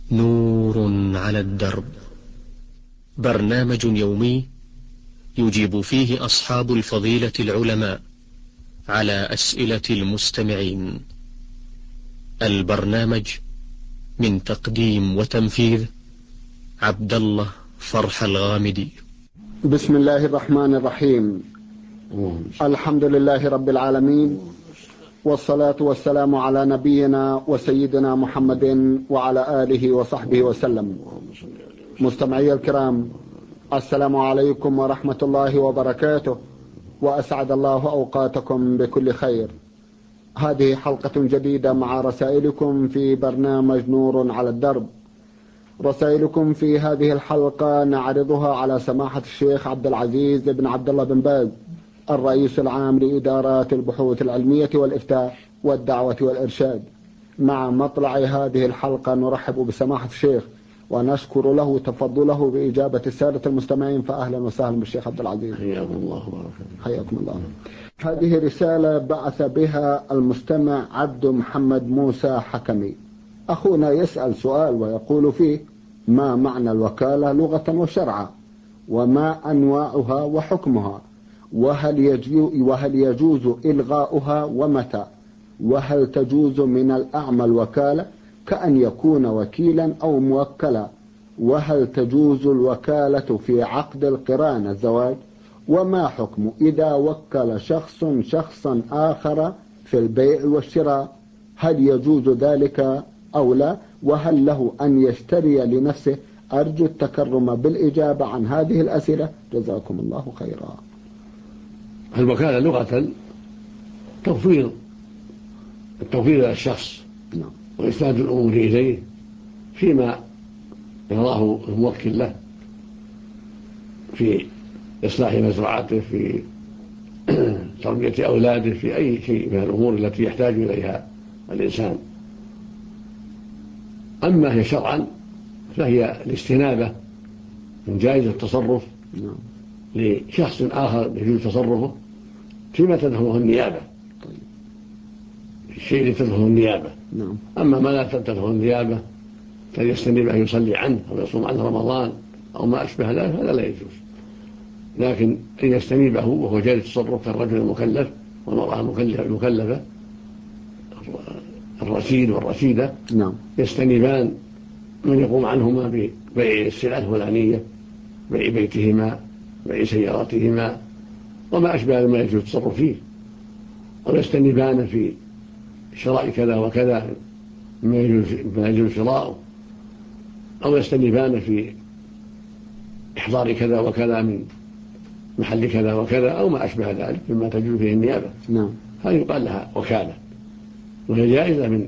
نور على الدرب، برنامج يومي يجيب فيه أصحاب الفضيلة العلماء على أسئلة المستمعين. البرنامج من تقديم وتنفيذ عبد الله فرح الغامدي. بسم الله الرحمن الرحيم. الحمد لله رب العالمين، والصلاة والسلام على نبينا وسيدنا محمد وعلى آله وصحبه وسلم. مستمعي الكرام، السلام عليكم ورحمة الله وبركاته، وأسعد الله أوقاتكم بكل خير. هذه حلقة جديدة مع رسائلكم في برنامج نور على الدرب. رسائلكم في هذه الحلقة نعرضها على سماحة الشيخ عبد العزيز بن عبد الله بن باز، الرئيس العام لإدارات البحوث العلمية والإفتاء والدعوة والإرشاد. مع مطلع هذه الحلقة نرحب بسماحة الشيخ ونشكر له تفضله بإجابة السادة المستمعين، فأهلا وسهلا بالشيخ عبد العزيز. حياكم الله وبركاته. حياكم الله. هذه رسالة بعث بها المستمع عبد محمد موسى حكمي. أخونا يسأل سؤال ويقول فيه: ما معنى الوكالة لغة وشرعا؟ وما أنواعها وحكمها؟ وهل يجوز إلغاؤها ومتى؟ وهل تجوز من الأعمى الوكالة كأن يكون وكيلا أو موكلا؟ وهل تجوز الوكالة في عقد القران الزواج؟ وما حكم إذا وكل شخصا آخر في البيع والشراء؟ هل يجوز ذلك أو لا؟ وهل له أن يشتري لنفسه؟ أرجو التكرم بالإجابة عن هذه الأسئلة، جزاكم الله خيرا. الوكالة لغة التوفير إلى الشخص وإسناد الأمور إليه فيما يراه الموكل له في إصلاح مزرعته، في تربية أولاده، في أي شيء من الأمور التي يحتاج إليها الإنسان. أما هي شرعا فهي الاستنابة من جائزة التصرف لشخص آخر يجوز تصرفه فيما تدخله النيابة، الشيء اللي تدخله النيابة. أما ما لا تدخله النيابة فليستنيب أن يصلي عنه أو يصوم عنه رمضان أو ما أشبه ذلك، هذا لا يجوز. لكن أن يستنيبه وهو جائز التصرف كالرجل المكلف والمرأة المكلفة، الرشيد والرشيدة، يستنيبان من يقوم عنهما ببيع السلعة الفلانية، بيع بيتهما، بيع سيارتهما وما أشبه ما يجوز التصرف فيه، أو يستنيبان في شراء كذا وكذا ما يجوز شراؤه، أو يستنيبان في إحضار كذا وكذا من محل كذا وكذا أو ما أشبه ذلك مما تجوز فيه النيابة. هذه يقال لها وكالة، وهي جائزة من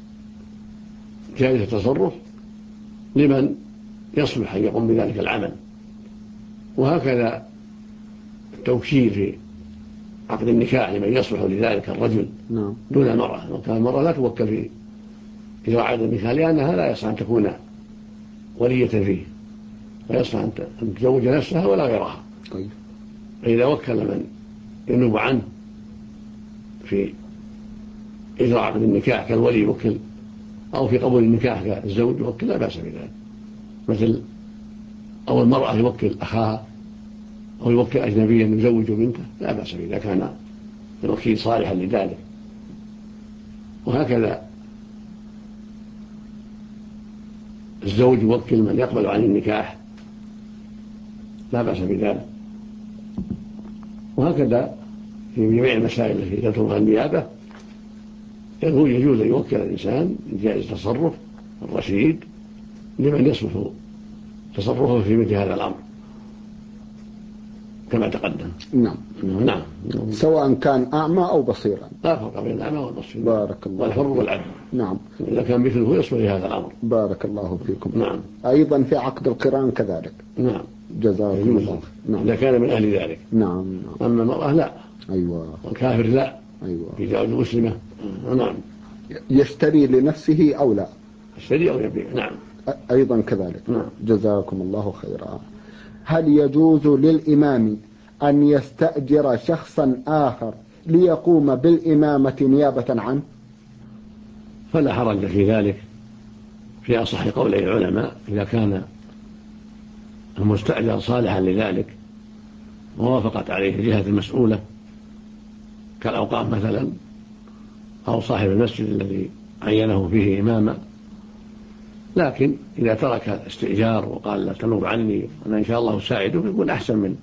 جائزة تصرف لمن يصلح أن يقوم بذلك العمل. وهكذا التوكيل في عقد النكاح لمن يصلح لذلك الرجل دون المرأة، وكان المرأة لا توكل في إجراء عقد النكاح لأنها لا يصلح أن تكون ولية فيه، لا يصلح أن تزوج نفسها ولا غيرها. فإذا وكل من ينوب عنه في إجراء عقد النكاح كالولي يوكل، أو في قبول النكاح كالزوج يوكل، لا بأس بذلك. مثل أو المرأة يوكل أخاها أو يوكل أجنبيا يزوج بنته، لا بأس إذا كان الوكيل صالحا لذلك. وهكذا الزوج يوكل من يقبل عن النكاح، لا بأس بذلك. وهكذا في جميع المسائل التي تدخلها النيابة يجوز أن يوكل الإنسان من جائز التصرف الرشيد لمن يصلح تصرفه في مثل هذا الأمر كما تقدم. نعم. سواء كان أعمى أو بصيرا، لا فرق بين الأعمى والبصير. بارك الله. والحر والعبد. إذا كان مثله يصلح لهذا الأمر. بارك الله فيكم. أيضا في عقد القران كذلك. جزاكم الله. إذا كان من أهل ذلك. أما المرأة لا. والكافر لا. في جواز المسلمة. يشتري لنفسه أو لا؟ يشتري أو يبيع. أيضا كذلك. جزاكم الله خيرا. هل يجوز للإمام أن يستأجر شخصا آخر ليقوم بالإمامة نيابة عنه؟ فلا حرج في ذلك في أصح قولي العلماء إذا كان المستأجر صالحا لذلك ووافقت عليه الجهة المسؤولة كالأوقاف مثلا أو صاحب المسجد الذي عينه فيه إماما. لكن إذا ترك الاستئجار وقال لا تنوب عني أنا إن شاء الله أساعده يكون أحسن من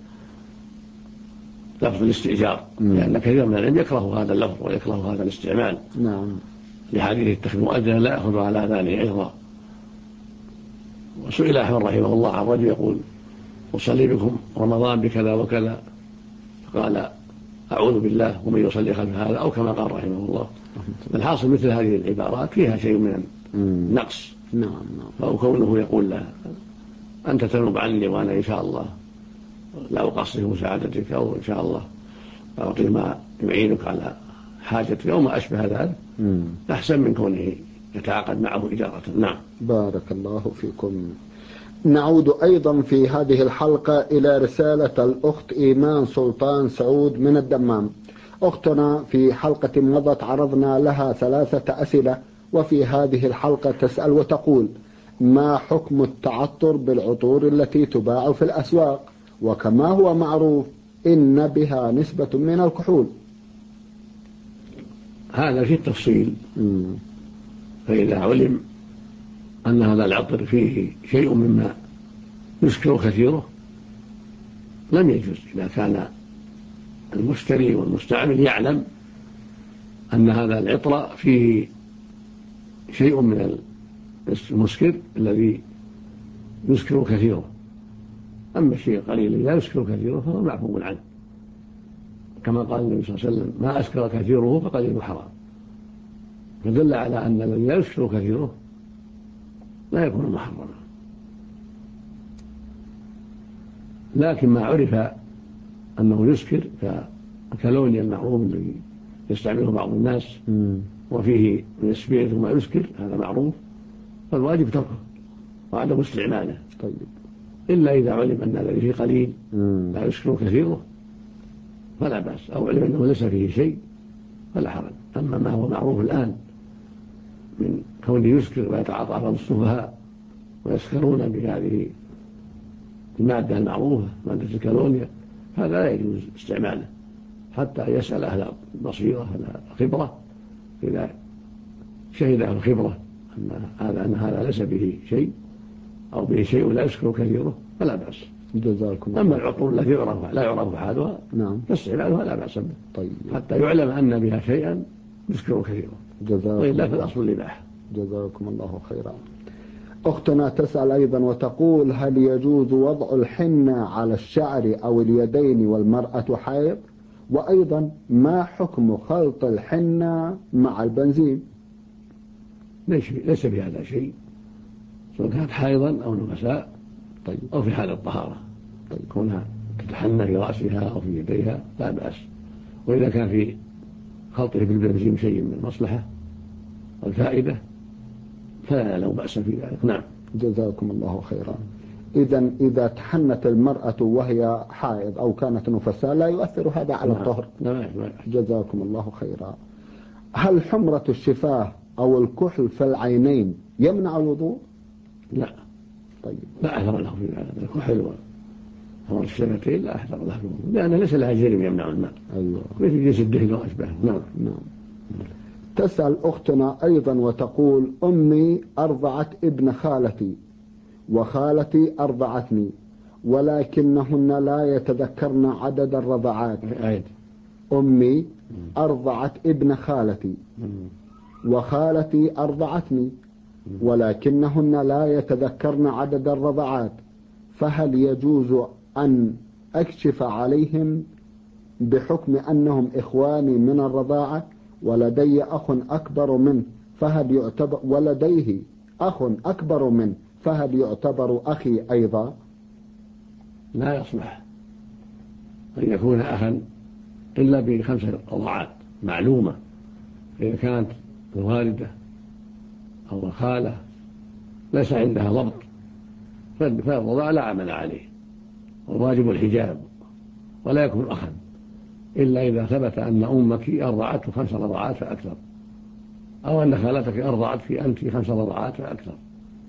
لفظ الاستئجار، لأن كثير من العلم يكره هذا اللفظ ويكره هذا الاستعمال. نعم. لحديث اتخذ مؤذنا لا يأخذ على أذانه أيضا. وسئل أحمد رحمه الله عن رجل يقول أصلي بكم رمضان بكذا وكذا، فقال أعوذ بالله ومن يصلي خلف هذا، أو كما قال رحمه الله. الحاصل مثل هذه العبارات فيها شيء من النقص. نعم. فهو كونه يقول له أنت تنوب عني وأنا إن شاء الله لا أقصر مساعدتك، أو إن شاء الله أعطي ما يعينك على حاجتك أو ما أشبه ذلك، أحسن من كونه يتعاقد معه إجارة. نعم. بارك الله فيكم. نعود أيضا في هذه الحلقة إلى رسالة الأخت إيمان سلطان سعود من الدمام. أختنا في حلقة مضت عرضنا لها 3 أسئلة، وفي هذه الحلقة تسأل وتقول: ما حكم التعطر بالعطور التي تباع في الأسواق، وكما هو معروف إن بها نسبة من الكحول؟ هذا في التفصيل. فإذا علم أن هذا العطر فيه شيء مما يسكر كثيره لم يجوز، إذا كان المشتري والمستعمل يعلم أن هذا العطر فيه شيء من المسكر الذي يسكر كثيره. أما الشيء القليل لا يسكر كثيره فهو معفو عنه، كما قال النبي صلى الله عليه وسلم: ما أسكر كثيره فقليل حرام. فدل على أن الذي لا يسكر كثيره لا يكون محرما. لكن ما عرف أنه يسكر كالكالونيا المعروف الذي يستعمله بعض الناس وفيه من السبيرت وما يسكر، هذا معروف، فالواجب تركه وعدم استعماله. طيب. إلا إذا علم أن الذي فيه قليل لا يسكر كثيره فلا بأس، أو علم أنه ليس فيه شيء فلا حرج. أما ما هو معروف الآن من كونه يسكر ويتعاطى بعض السفهاء ويسكرون بهذه المادة المعروفة مادة الكالونيا، هذا لا يجوز استعماله حتى يسأل أهل البصيرة أهل الخبرة. إذا شهد أهل الخبرة أن هذا ليس به شيء أو به شيء لا يسكر كثيره فلا بأس. جزاكم. أما العطور التي لا يعرف حالها فاستعمالها لا بأس به. طيب. حتى يعلم أن بها شيئا يسكر كثيرا، وإلا فالأصل الإباحة. جزاكم الله خيرا. أختنا تسأل أيضا وتقول: هل يجوز وضع الحنة على الشعر أو اليدين والمرأة حائض؟ وأيضا ما حكم خلط الحنة مع البنزين؟ ليس في هذا شيء، سواء كانت حائضا أو نفساء. طيب. أو في حال الطهارة. طيب. كونها تتحنى في رأسها أو في يديها لا بأس. وإذا كان في خلطه بالبنزين شيء من المصلحة والفائدة فلا له بأس في ذلك. نعم. جزاكم الله خيرا. إذا تحنت المرأة وهي حائض أو كانت نفساء لا يؤثر هذا على الطهر؟ نعم. جزاكم الله خيرا. هل حمرة الشفاه أو الكحل في العينين يمنع الوضوء؟ لا. طيب. لا أثر له في ذلك. الكحل وحمرة الشفتين لا أثر له في الوضوء، لأن ليس لها جرم يمنع الماء. أيوة. مثل جنس الدهن وأشباهه. نعم. تسأل أختنا أيضا وتقول: أمي أرضعت ابن خالتي وخالتي أرضعتني، ولكنهن لا يتذكرن عدد الرضعات. أمي أرضعت ابن خالتي وخالتي أرضعتني، ولكنهن لا يتذكرن عدد الرضعات، فهل يجوز أن أكشف عليهم بحكم أنهم إخواني من الرضاعة ولدي أخ أكبر منه فهل يعتبر ولديه أخ أكبر منه فهل يعتبر أخي أيضا؟ لا يصلح أن يكون أخا إلا ب5 رضعات معلومة. إذا كانت الوالدة أو الخالة ليس عندها ضبط فالرضاع لا عمل عليه، والواجب الحجاب، ولا يكون أخا إلا إذا ثبت أن أمك أرضعته 5 رضعات فأكثر، أو أن خالتك أرضعتك أنت 5 رضعات فأكثر.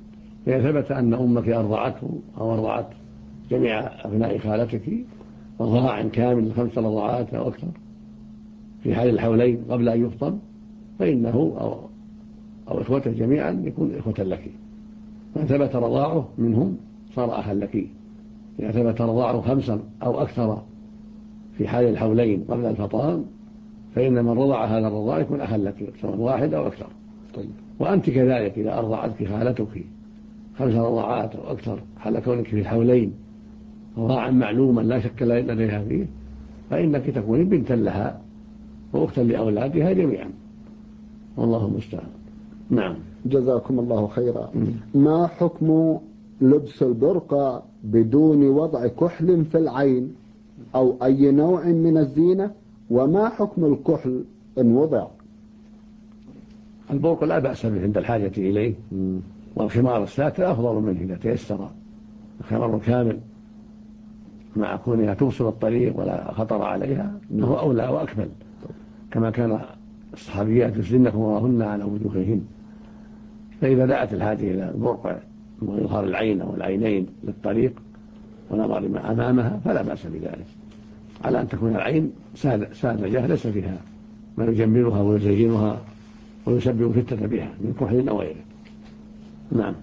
فإذا ثبت أن أمك أرضعته أو أرضعت جميع أبناء خالتك رضاع كامل 5 رضاعات أو أكثر في حال الحولين قبل أن يفطم، فإنه أو إخوته جميعا يكون إخوة لك. فإن ثبت رضاعه منهم صار أخا لك. إذا ثبت رضاعه 5 أو أكثر في حال الحولين قبل الفطام، فإن من رضع هذا الرضاع يكون أخا لك سواء 1 أو أكثر. طيب. وأنت كذلك إذا أرضعتك خالتك 5 رضاعات أو أكثر حال كونك في الحولين رضاعا معلوما لا شك لديها فيه، فإنك تكون بنتا لها وأختا لأولادها جميعا، والله المستعان. نعم. جزاكم الله خيرا. ما حكم لبس البرقع بدون وضع كحل في العين أو أي نوع من الزينة، وما حكم الكحل إن وضع؟ البرقع لا بأس به عند الحاجة إليه، والخمار الساتر أفضل منه إذا تيسر الخمار كامل مع كونها توصل الطريق ولا خطر عليها، فهو أولى وأكمل، كما كان الصحابيات يسلمن خمارهن على وجوههن. فإذا دعت الحاجة إلى البرقع وإظهار العين أو العينين للطريق ونظر ما أمامها فلا بأس بذلك، على أن تكون العين ساذجة ليس فيها ما يجملها ويزينها ويسبب فتنة بها من كحل أو غيره. نعم.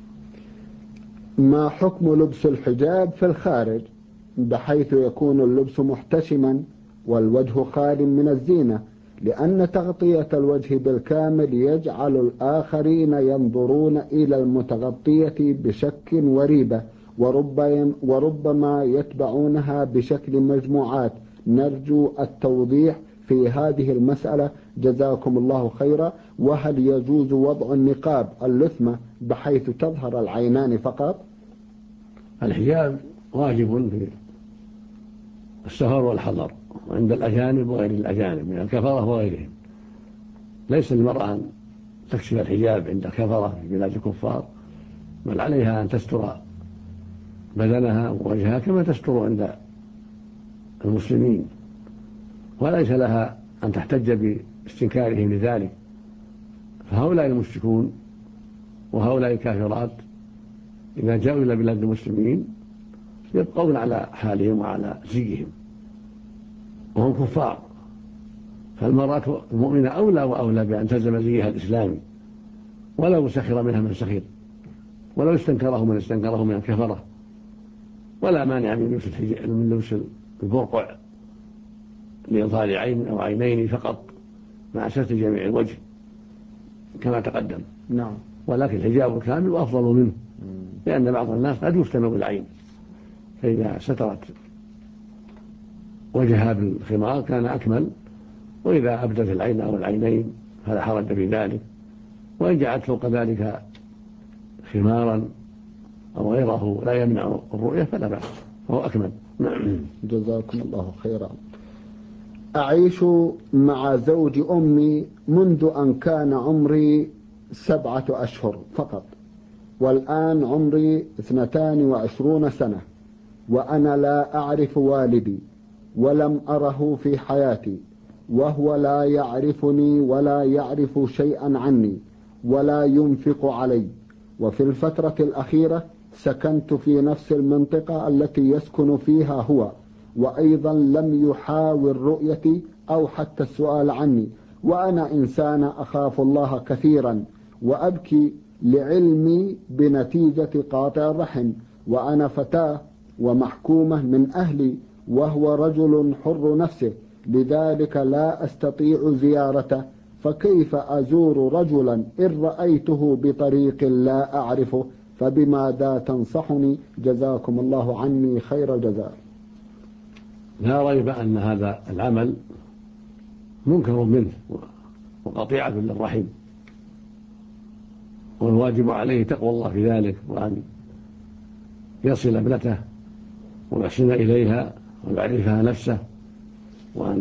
ما حكم لبس الحجاب في الخارج بحيث يكون اللبس محتشما والوجه خال من الزينة، لأن تغطية الوجه بالكامل يجعل الآخرين ينظرون إلى المتغطية بشك وريبة، وربما يتبعونها بشكل مجموعات. نرجو التوضيح في هذه المسألة جزاكم الله خيرا. وهل يجوز وضع النقاب اللثمة بحيث تظهر العينان فقط؟ الحجاب واجب في السفر والحضر وعند الأجانب وغير الأجانب من الكفرة وغيرهم. ليس للمرأة أن تكشف الحجاب عند الكفرة في بلاد الكفار، بل عليها أن تستر بدنها ووجهها كما تستر عند المسلمين، وليس لها أن تحتج باستنكارهم لذلك. فهؤلاء المشركون وهؤلاء الكافرات إذا جاءوا إلى بلاد المسلمين يبقون على حالهم وعلى زيهم وهم كفار، فالمرأة المؤمنة أولى وأولى بأن تلزم زيها الإسلامي ولو سخر منها من سخر، ولو استنكره من استنكره من الكفرة. ولا مانع من لبس البرقع لإظهار عين أو عينين فقط مع ستر جميع الوجه كما تقدم. نعم. ولكن الحجاب الكامل أفضل منه، لأن بعض الناس قد يفتن بالعين، فإذا سترت وجهها بالخمار كان أكمل، وإذا أبدت العين أو العينين فلا حرج في ذلك، وإن جعلت فوق ذلك خمارا أو غيره لا يمنع الرؤية فلا بأس، فهو أكمل. جزاكم الله خيرا. أعيش مع زوج أمي منذ أن كان عمري 7 أشهر فقط، والآن عمري 22 سنة، وأنا لا أعرف والدي ولم أره في حياتي، وهو لا يعرفني ولا يعرف شيئا عني ولا ينفق علي. وفي الفترة الأخيرة سكنت في نفس المنطقة التي يسكن فيها هو، وأيضا لم يحاول رؤيتي أو حتى السؤال عني، وأنا إنسان أخاف الله كثيرا وأبكي لعلمي بنتيجة قاطع الرحم، وأنا فتاة ومحكومة من أهلي، وهو رجل حر نفسه، لذلك لا أستطيع زيارته، فكيف أزور رجلا إن رأيته بطريق لا أعرفه؟ فبماذا تنصحني جزاكم الله عني خير الجزاء؟ لا ريب أن هذا العمل منكر منه وقطيعة للرحم، والواجب عليه تقوى الله في ذلك، وأن يصل ابنته ويحسن إليها ويعرفها نفسه، وأن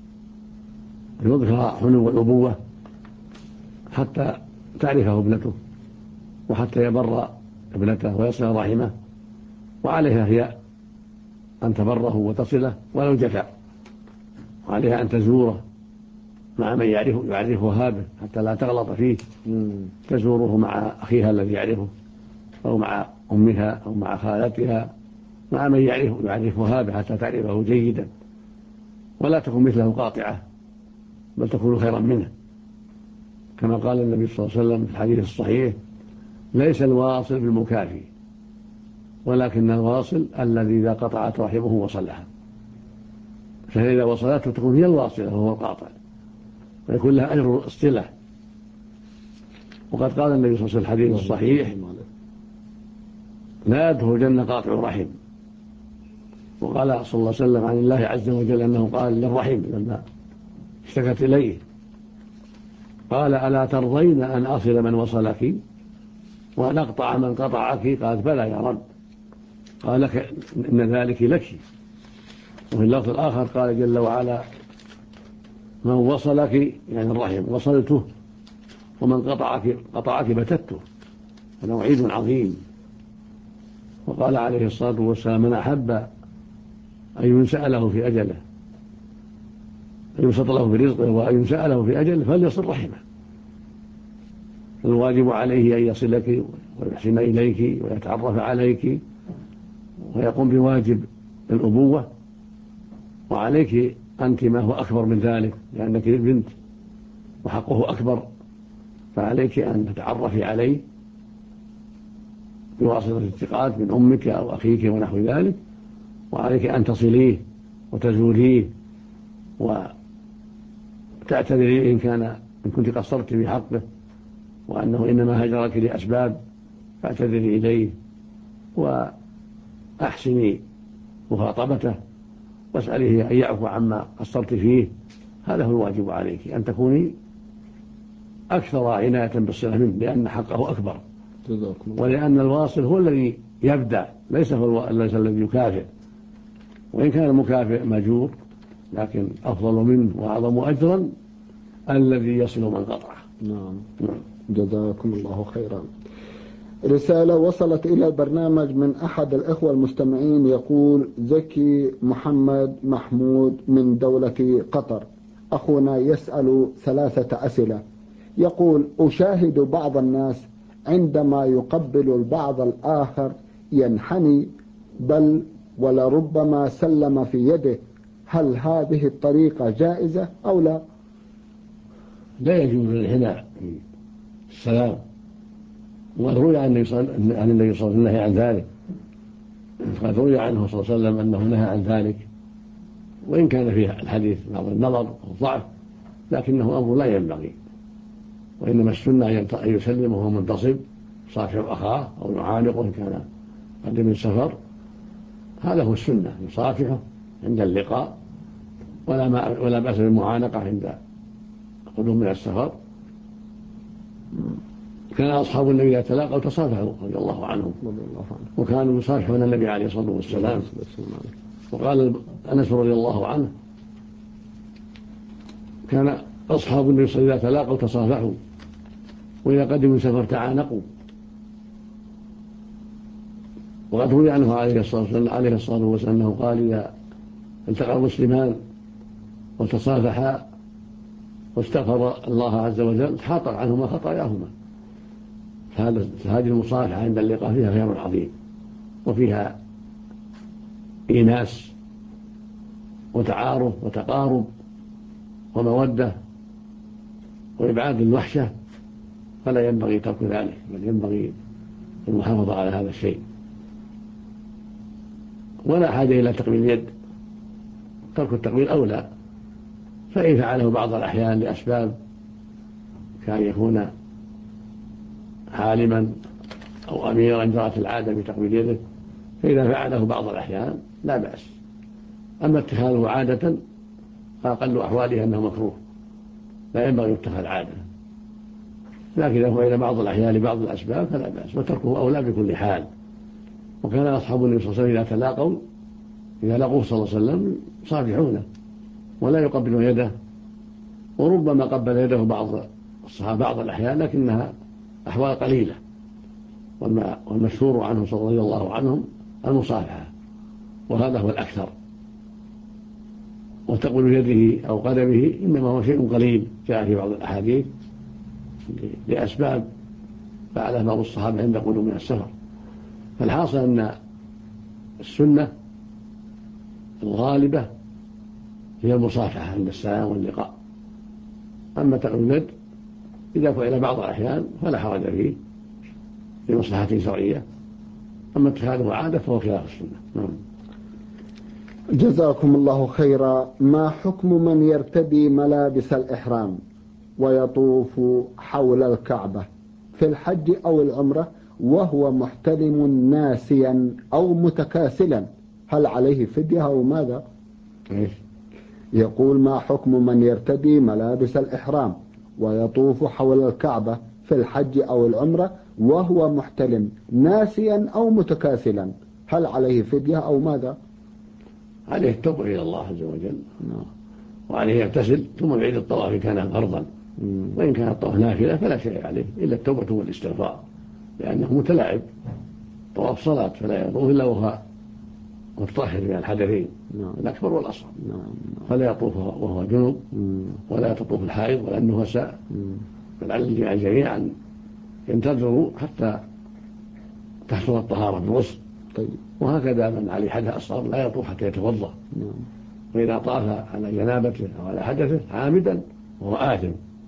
يظهر حنو الأبوة حتى تعرفه ابنته وحتى يبر ابنته ويصل رحمه، وعليها هي أن تبره وتصله ولو جفا، وعليها أن تزوره مع من يعرفها به حتى لا تغلط فيه، تزوره مع أخيها الذي يعرفه أو مع أمها أو مع خالتها، مع من يعرفها حتى تعرفه جيدا، ولا تكون مثله قاطعة بل تكون خيرا منه، كما قال النبي صلى الله عليه وسلم في الحديث الصحيح: ليس الواصل بالمكافي، ولكن الواصل الذي إذا قطعت رحمه وصلها. فإذا وصلته تكون هي الواصلة وهو القاطع، ويكون لها أجر الصلة. وقد قال النبي صلى الله عليه وسلم في الحديث الصحيح: لا يدخل الجنة قاطع رحم. وقال صلى الله عليه وسلم عن الله عز وجل أنه قال للرحم لما اشتكت إليه، قال: ألا ترضين أن أصل من وصلك وأن أقطع من قطعك؟ قالت: بلى يا رب. قال: إن ذلك لك. وفي اللفظ الآخر قال جل وعلا: من وصلك يعني الرحم وصلته، ومن قطعك بتته. هذا وعيد عظيم. وقال عليه الصلاة والسلام: من أحب أن ينسأ له في أجله، أن يبسط له في رزقه وأن ينسأ له في أجله فليصل رحمه. الواجب عليه أن يصلك ويحسن إليك ويتعرف عليك ويقوم بواجب الأبوة، وعليك أنت ما هو أكبر من ذلك لأنك بنت وحقه أكبر، فعليك أن تتعرفي عليه بواسطة الثقات من أمك أو أخيك ونحو ذلك، وعليك أن تصليه وتزوريه وتعتذري إن كنت قصرت في حقه، وأنه إنما هجرك لأسباب، فاعتذري إليه وأحسني مخاطبته واسأليه أن يعفو عما قصرت فيه. هذا هو الواجب عليك، أن تكوني أكثر عناية بالصلة منه، لأن حقه أكبر، ولأن الواصل هو الذي يبدأ، ليس الذي يكافئ. وإن كان المكافئ مأجور، لكن أفضل منه وأعظم أجرا الذي يصل من قطعه. نعم. جزاكم الله خيرا. رسالة وصلت إلى البرنامج من أحد الإخوة المستمعين، يقول: زكي محمد محمود من دولة قطر. أخونا يسأل 3 أسئلة. يقول: أشاهد بعض الناس عندما يقبل البعض الآخر ينحني، بل ولربما سلم في يده. هل هذه الطريقة جائزة أو لا؟ لا يجوز الانحناء في السلام، وقد روي عن النبي صلى الله عليه وسلم النهي عن ذلك. قد روي عنه صلى الله عليه وسلم أنه نهى عن ذلك، وإن كان فيه الحديث بعض النظر والضعف، لكنه أمر لا ينبغي. وإنما السنة أن يسلم وهو منتصب، يصافح أخاه أو يعانقه إن كان قد من سفر. هذا هو السنة، يصافحه عند اللقاء، ولا بأس بالمعانقة عند القدوم من السفر. كان أصحاب النبي إذا تلاقوا تصافحوا رضي الله عنهم، وكانوا يصافحون النبي عليه الصلاة والسلام. وقال أنس رضي الله عنه: كان أصحاب النبي صلى الله عليه وسلم إذا تلاقوا تصافحوا، وإذا قدموا من سفر تعانقوا. وقد روي عنه عليه الصلاة والسلام أنه قال: إذا التقى المسلمان وتصافحا واستغفر الله عز وجل حاط عنهما خطاياهما. هذه المصافحة عند اللقاء فيها خير عظيم، وفيها إيناس وتعارف وتقارب ومودة وإبعاد الوحشة، فلا ينبغي ترك ذلك، بل ينبغي المحافظة على هذا الشيء. ولا حاجة إلى تقبيل اليد، ترك التقبيل أولى. فإن فعله بعض الأحيان لأسباب كان يكون حالما أو أميرا جرت العادة بتقبيل يده، فإذا فعله بعض الأحيان لا بأس. أما اتخاذه عادة فأقل أحواله أنه مكروه، لا ينبغي اتخاذ عادة. لكن إذا فعل بعض الأحيان لبعض الأسباب فلا بأس، وتركه أولى بكل حال. وكان أصحاب النبي صلى الله عليه وسلم إذا لقوه صلى الله عليه وسلم يصافحونه ولا يقبلون يده، وربما قبل يده بعض الصحابة بعض الأحيان، لكنها أحوال قليلة. والمشهور عنه رضي الله عنهم المصافحة، وهذا هو الأكثر. وتقبل يده أو قدمه إنما هو شيء قليل جاء في بعض الأحاديث لأسباب فعلها بعض الصحابة عند قدوم من السفر، فالحاصل أن السنة الغالبة هي المصافحة عند السلام واللقاء. أما تقبيل اليد إذا فعل بعض الأحيان فلا حرج فيه لمصلحة شرعية، أما اتخاذه عادة فهو خلاف السنة. جزاكم الله خيرا. ما حكم من يرتدي ملابس الإحرام ويطوف حول الكعبة في الحج أو العمرة وهو محتلم ناسيا أو متكاسلا، هل عليه فدية أو ماذا؟ يقول: ما حكم من يرتدي ملابس الإحرام ويطوف حول الكعبة في الحج أو العمرة وهو محتلم ناسيا أو متكاسلا، هل عليه فدية أو ماذا؟ عليه التوبة إلى الله عز وجل، وعليه يغتسل ثم يعيد الطواف إن كان فرضا، وإن كان الطواف نافلة فلا شيء عليه إلا التوبة والاستغفار، لأنه متلاعب. طواف صلاة فلا يطوف إلا وهو متطهر من الحدثين الأكبر والأصغر، فلا يطوف وهو جنوب، ولا تطوف الحائض ولا النفساء، بل على الجميع أن ينتظروا حتى تحصل الطهارة بالغسل. وهكذا من عليه حدث أصغر لا يطوف حتى يتوضأ، وإذا طاف على جنابته أو على حدثه عامدا وهو آثم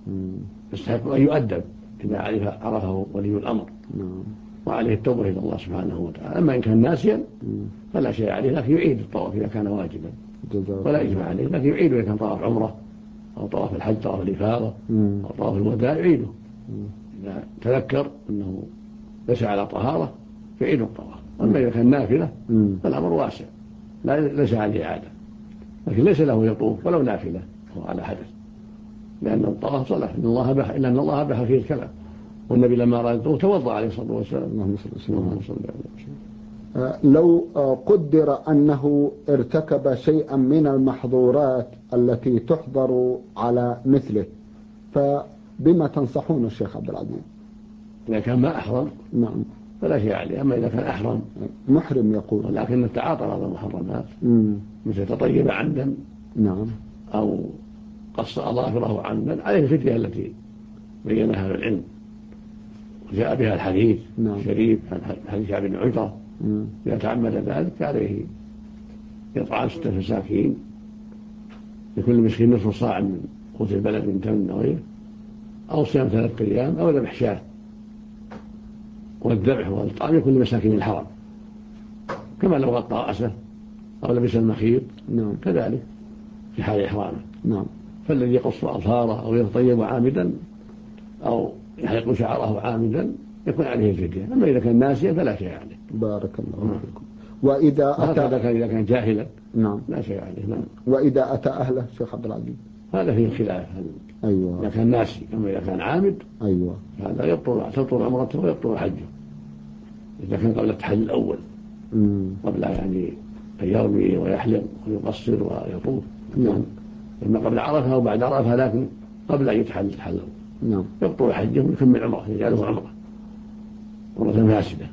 يستحق أن يؤدب إذا عرفه ولي الأمر، وعليه التوبة إلى الله سبحانه وتعالى. أما إن كان ناسيا فلا شيء عليه، لكن يعيد الطواف إذا كان واجبا ولا إجماع عليه، لكن يعيده إذا كان طواف عمرة أو طواف الحج، طواف الإفاضة أو طواف الوداع يعيده إذا تذكر أنه ليس على طهارة يعيد الطواف. أما إذا كان نافلة فالأمر واسع ليس عليه عادة، لكن ليس له يطوف ولو نافلة هو على حدث، لأن الطواف صلاة، إلا أن الله أباح فيه الكلام، والنبي لما أراد يطوف توضأ عليه الصلاة والسلام. اللهم صل على لو قدر أنه ارتكب شيئا من المحظورات التي تحضر على مثله، فبما تنصحون الشيخ عبد العزيز؟ إذا كان ما أحرم نعم فلا شيء عليه. أما إذا كان أحرم محرم يقول ولكن تعاطى بعض المحرمات مثل تطيب عمدا نعم أو قص أظافره عمدا، عليه الفدية التي بينها أهل العلم وجاء بها الحديث الشريف حديث كعب بن عجرة. إذا تعمد ذلك عليه إطعام 6 مساكين لكل مسكين نصف صاع من قوت البلد من تمر أو غيره، أو صيام 3 أيام، أو ذبح شاة، والذبح والإطعام يكون لمساكين الحرم، كما لو غطى رأسه أو لبس المخيط كذلك في حال إحرامه. فالذي يقص أظفاره أو يتطيب عامدا أو يحلق شعره عامدا يكون عليه الفدية. أما إذا كان ناسيا فلا شيء عليه. بارك الله فيكم. وإذا كان جاهلا لا شيء عليه. وإذا أتى أهله شيخ عبد العزيز هذا فيه خلاف، إذا كان ناسي. أما إذا كان عامد هذا تبطل عمرته ويبطل حجه إذا كان قبل التحلل الأول، قبل أن يرمي ويحلق ويقصر ويطوف، إما قبل عرفة أو بعد عرفة، لكن قبل أن يتحلل يبطل حجه ويكمل عمره، يجعله عمره فاسدة.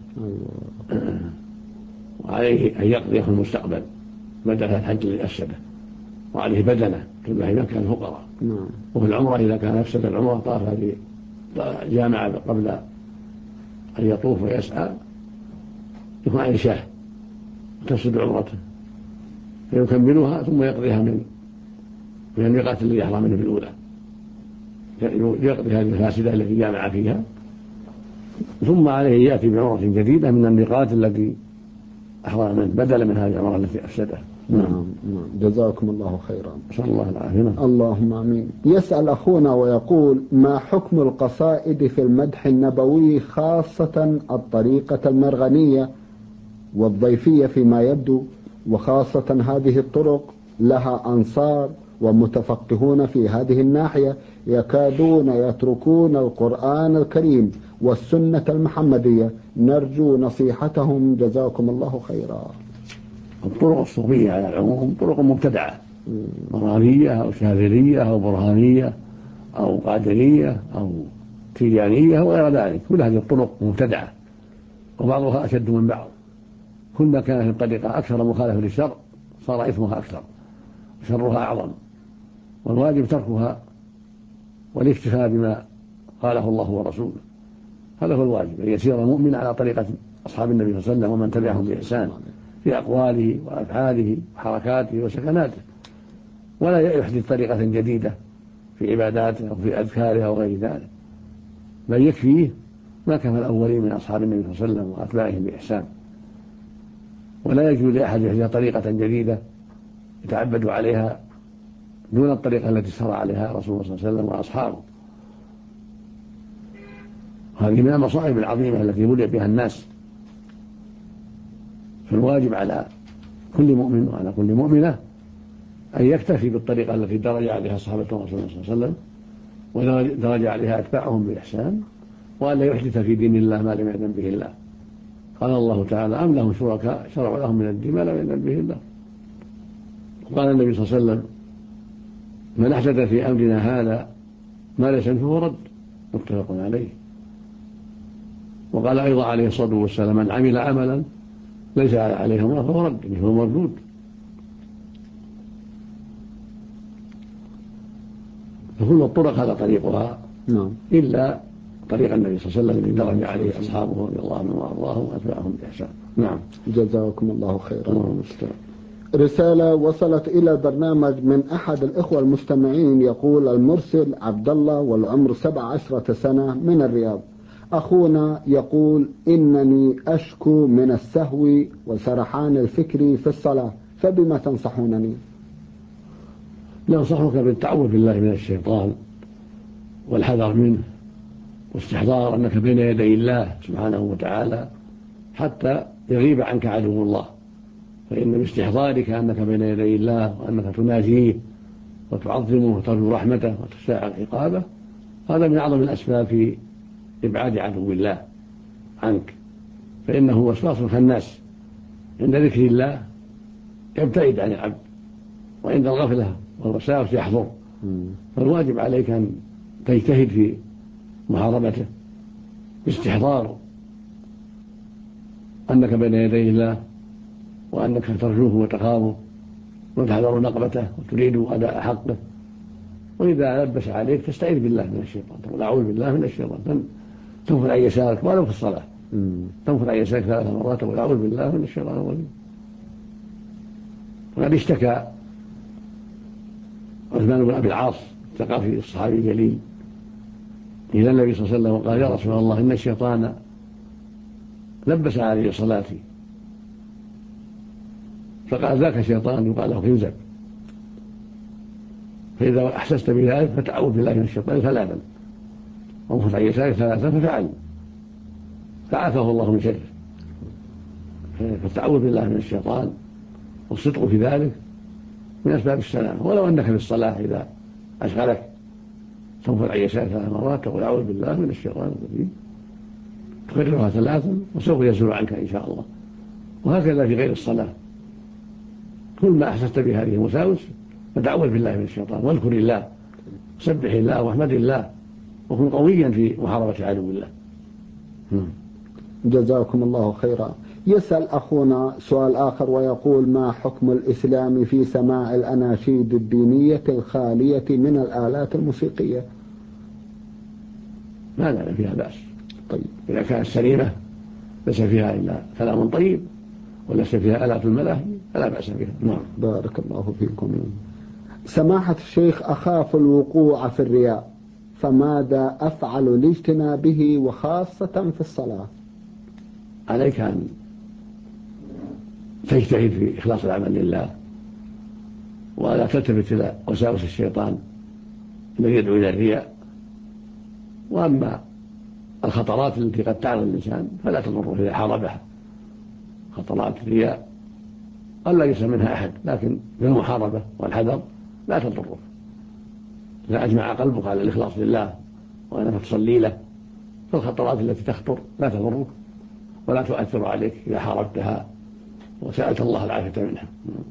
وعليه أن يقضي في المستقبل بدل الحج لأفسده، وعليه بدنه كما إذا كان فقراء. وفي العمرة إذا كان أفسد العمرة طاف جامع قبل أن يطوف ويسعى يكون عليه شاه تفسد عمرته فيكملها ثم يقضيها من الميقات الذي يحرم منه في الأولى، يقضي هذه الفاسدة التي جامع فيها، ثم عليه يأتي بعمرة جديدة من الميقات التي أحرم منه بدلا من هذه العمرة التي أفسدها. نعم. جزاكم الله خيرا. نسأل الله العافية. اللهم آمين. يسأل أخونا ويقول: ما حكم القصائد في المدح النبوي، خاصة الطريقة المرغنية والضيفية فيما يبدو، وخاصة هذه الطرق لها أنصار ومتفقهون في هذه الناحية يكادون يتركون القرآن الكريم والسنة المحمدية، نرجو نصيحتهم جزاكم الله خيرا. الطرق الصوفية على العموم طرق مبتدعة، مرغنية أو شاذلية أو برهانية أو قادرية أو تيجانية وغير ذلك، كل هذه الطرق مبتدعة وبعضها أشد من بعض. كلما كانت الطريقة أكثر مخالفة للشرع صار إثمها أكثر وشرها أعظم، والواجب تركها والاكتفاء بما قاله الله ورسوله. هذا هو الواجب، أن يسير المؤمن على طريقة أصحاب النبي صلى الله عليه وسلم ومن تبعهم بإحسان في أقواله وأفعاله وحركاته وسكناته، ولا يحدث طريقة جديدة في عباداته أو في أذكاره أو غير ذلك، بل يكفيه ما كان الأولين من أصحاب النبي صلى الله عليه وسلم وأتباعهم بإحسان. ولا يجوز لأحد يحدث طريقة جديدة يتعبد عليها دون الطريقة التي شرع عليها رسول الله صلى الله عليه وسلم وأصحابه. هذه من المصائب العظيمة التي بلي بها الناس. فالواجب على كل مؤمن وعلى كل مؤمنة أن يكتفي بالطريقة التي درج عليها صحابة رسول الله صلى الله عليه وسلم ودرج عليها أتباعهم بإحسان، وأن لا يحدث في دين الله ما لم يأذن به الله. قال الله تعالى: أم لهم شركاء شرعوا لهم من الدين ما لم يأذن به الله. وقال النبي صلى الله عليه وسلم: من أحدث في أمرنا هذا ما ليس منه فهو رد، متفق عليه. وقال أيضا عليه الصلاة والسلام: من عمل عملا ليس عليه أمره فهو رد، فهو مردود. فكل الطرق هذا طريقها إلا طريق النبي صلى الله عليه وسلم الذي درج عليه أصحابه رضي الله عنهم وأرضاهم وأتباعهم بإحسان. نعم. جزاكم الله خيرا. رسالة وصلت إلى البرنامج من أحد الإخوة المستمعين، يقول المرسل عبد الله والعمر 17 سنة من الرياض. أخونا يقول: إنني أشكو من السهو وسرحان الفكر في الصلاة، فبما تنصحونني؟ ننصحك بالتعوذ بالله من الشيطان والحذر منه، واستحضار أنك بين يدي الله سبحانه وتعالى حتى يغيب عنك عدو الله. فإن باستحضارك أنك بين يدي الله وأنك تناجيه وتعظمه وترجو رحمته وتشاء عقابه، هذا من أعظم الأسباب في إبعاد عدو الله عنك. فإنه وسواس خناس، عند ذكر الله يبتعد عن العبد، وعند الغفلة والوساوس يحضر. فالواجب عليك أن تجتهد في محاربته باستحضار أنك بين يدي الله، وأنك ترجوه وتخافه وتحذر نقبته وتريد أداء حقه. وإذا لبس عليك تستعيذ بالله من الشيطان، تقول: أعوذ بالله من الشيطان، تنفر عن يسارك ولو في الصلاة، تنفر عن يسارك 3 مرات تقول: أعوذ بالله من الشيطان الرجيم. وقد اشتكى عثمان بن أبي العاص الثقفي الصحابي الجليل إلى النبي صلى الله عليه وسلم وقال: يا رسول الله، إن الشيطان لبس علي صلاتي. فقال: ذاك شيطان يقال له خنزب. فإذا أحسست بذلك فتعوذ بالله من الشيطان 3 وانفث عن يسارك 3 ففعل، فعافه الله من شره. فالتعوذ بالله من الشيطان والصدق في ذلك من أسباب السلامة. ولو أنك في الصلاة إذا أشغلك تنفث عن يسارك 3 مرات تقول: أعوذ بالله من الشيطان الرجيم، تكررها 3 وسوف يزول عنك إن شاء الله. وهكذا في غير الصلاة، كل ما أحسست بهذه المساوس فتعوذ بالله من الشيطان، واذكر الله، سبح الله واحمد الله، وكن قويا في محاربة عدو الله. جزاكم الله خيرا. يسأل أخونا سؤال آخر ويقول: ما حكم الإسلام في سماع الأناشيد الدينية الخالية من الآلات الموسيقية؟ ما لا فيها بأس. طيب، إذا كانت سليمة ليس فيها إلا كلام طيب وليس فيها آلات الملاهي فلا بأس بها. نعم. بارك الله فيكم. سماحة الشيخ، أخاف الوقوع في الرياء، فماذا أفعل لاجتنابه وخاصة في الصلاة؟ عليك أن تجتهد في إخلاص العمل لله، ولا تلتفت إلى وساوس الشيطان الذي يدعو إلى الرياء. وأما الخطرات التي قد تعرض الإنسان فلا تضره إذا حاربها. خطرات الرياء قد لا يسلم منها أحد، لكن بالمحاربة والحذر لا تضره. إذا أجمع قلبك على الإخلاص لله وأنك تصلي له، فالخطرات التي تخطر لا تضرك ولا تؤثر عليك إذا حاربتها وسألت الله العافية منها.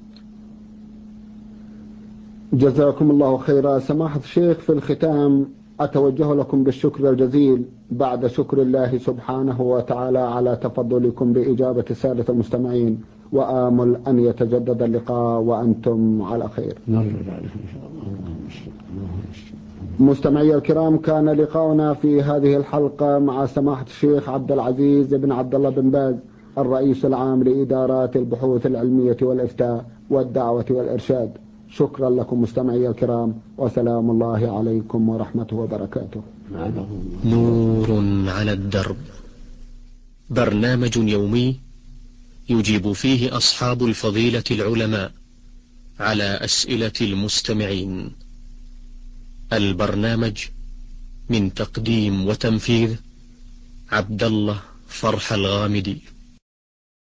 جزاكم الله خيرا. سماحة الشيخ، في الختام أتوجه لكم بالشكر الجزيل بعد شكر الله سبحانه وتعالى على تفضلكم بإجابة السادة المستمعين، وآمل أن يتجدد اللقاء وأنتم على خير. نرجو ذلك إن شاء الله. مستمعي الكرام، كان لقاؤنا في هذه الحلقة مع سماحة الشيخ عبد العزيز بن عبد الله بن باز، الرئيس العام لإدارات البحوث العلمية والإفتاء والدعوة والإرشاد. شكرا لكم مستمعي الكرام، وسلام الله عليكم ورحمته وبركاته. نور على الدرب، برنامج يومي يجيب فيه أصحاب الفضيلة العلماء على أسئلة المستمعين. البرنامج من تقديم وتنفيذ عبد الله فرح الغامدي.